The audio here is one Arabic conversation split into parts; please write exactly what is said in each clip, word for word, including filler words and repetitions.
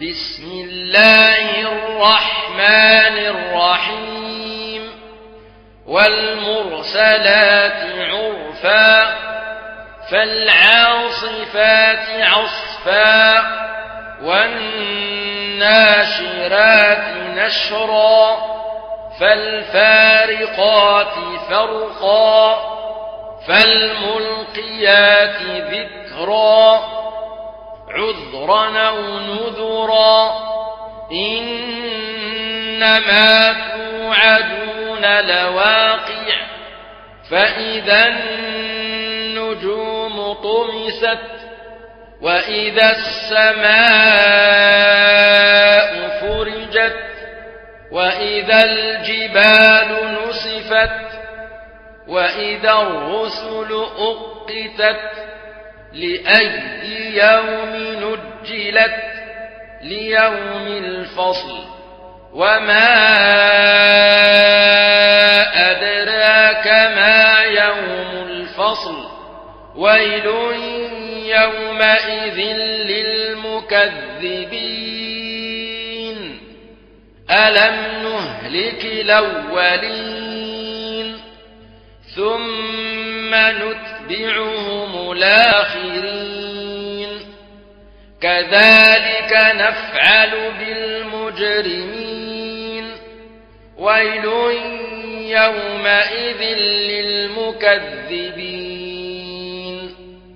بسم الله الرحمن الرحيم والمرسلات عرفا فالعاصفات عصفا والناشرات نشرا فالفارقات فرقا فالملقيات ذكرا عذرا أو نذرا إنما توعدون لواقع فإذا النجوم طمست وإذا السماء فرجت وإذا الجبال نسفت وإذا الرسل أقتت لأي يوم نجلت ليوم الفصل وما أدراك ما يوم الفصل ويل يومئذ للمكذبين ألم نهلك الأولين ثم نتبعهم الآخرين كذلك نفعل بالمجرمين ويل يومئذ للمكذبين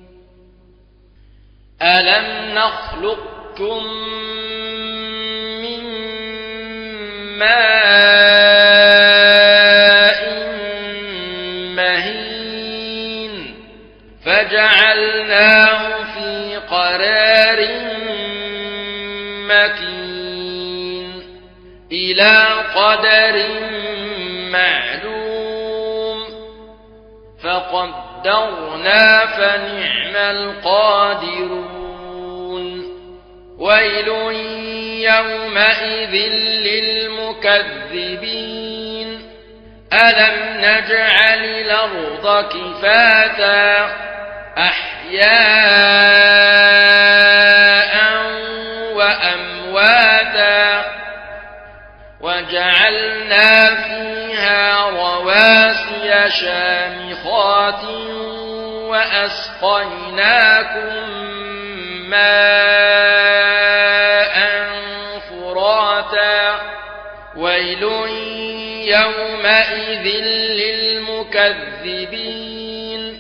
ألم نخلقكم من ماء مهين فجعلناه في قرار مكين إلى قدر معلوم فقدرنا فنعم القادرون ويل يومئذ للمكذبين ألم نجعل الأرض كفاتا أحياء وأمواتا وجعلنا فيها رواسي شامخات وأسقيناكم ماء فراتا ويل يومئذ للمكذبين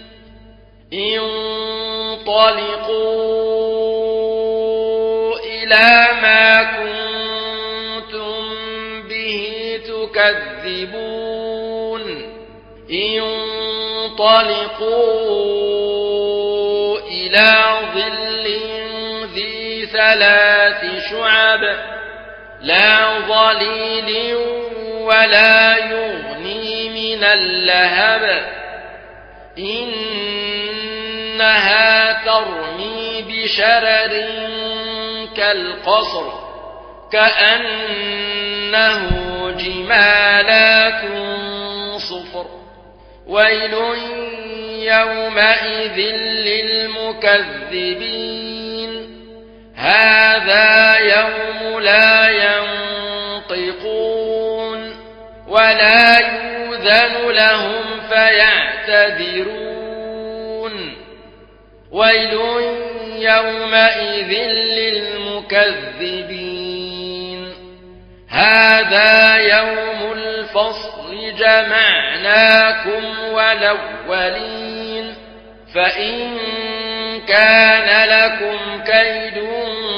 انطلقوا إلى ما كنتم به تكذبون انطلقوا إلى ظل ذي ثلاث شعب لا ظليل ولا يغني من اللهب إنها ترمي بشرر كالقصر كأنه جمالات صفر ويل يومئذ للمكذبين هذا يوم لا ينطقون ولا يؤذن لهم فيعتذرون ويل يومئذ للمكذبين هذا يوم الفصل جمعناكم والأولين فإن كان لكم كيد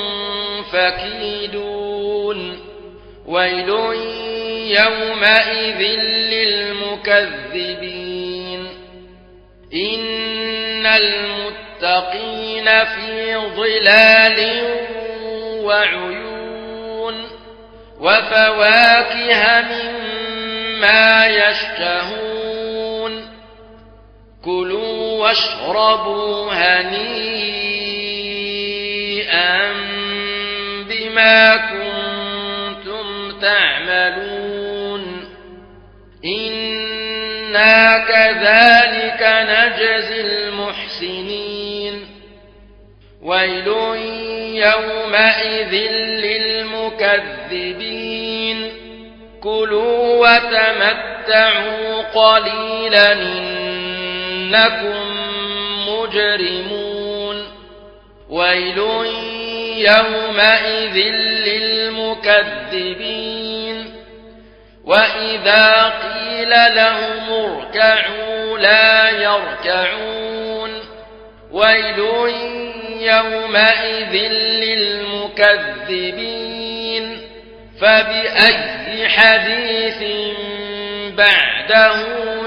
فكيدون ويل يومئذ للمكذبين إن المتقين في ظلال وعيون وفواكه مما يشتهون كلوا واشربوا هنيئا بما كنتم تعملون إنا كذلك نجزي المحسنين ويل يومئذ للمحسنين للمكذبين كلوا وتمتعوا قليلا إنكم مجرمون ويل يومئذ للمكذبين وإذا قيل لهم اركعوا لا يركعون ويل يومئذ للمكذبين فبأي حديث بعده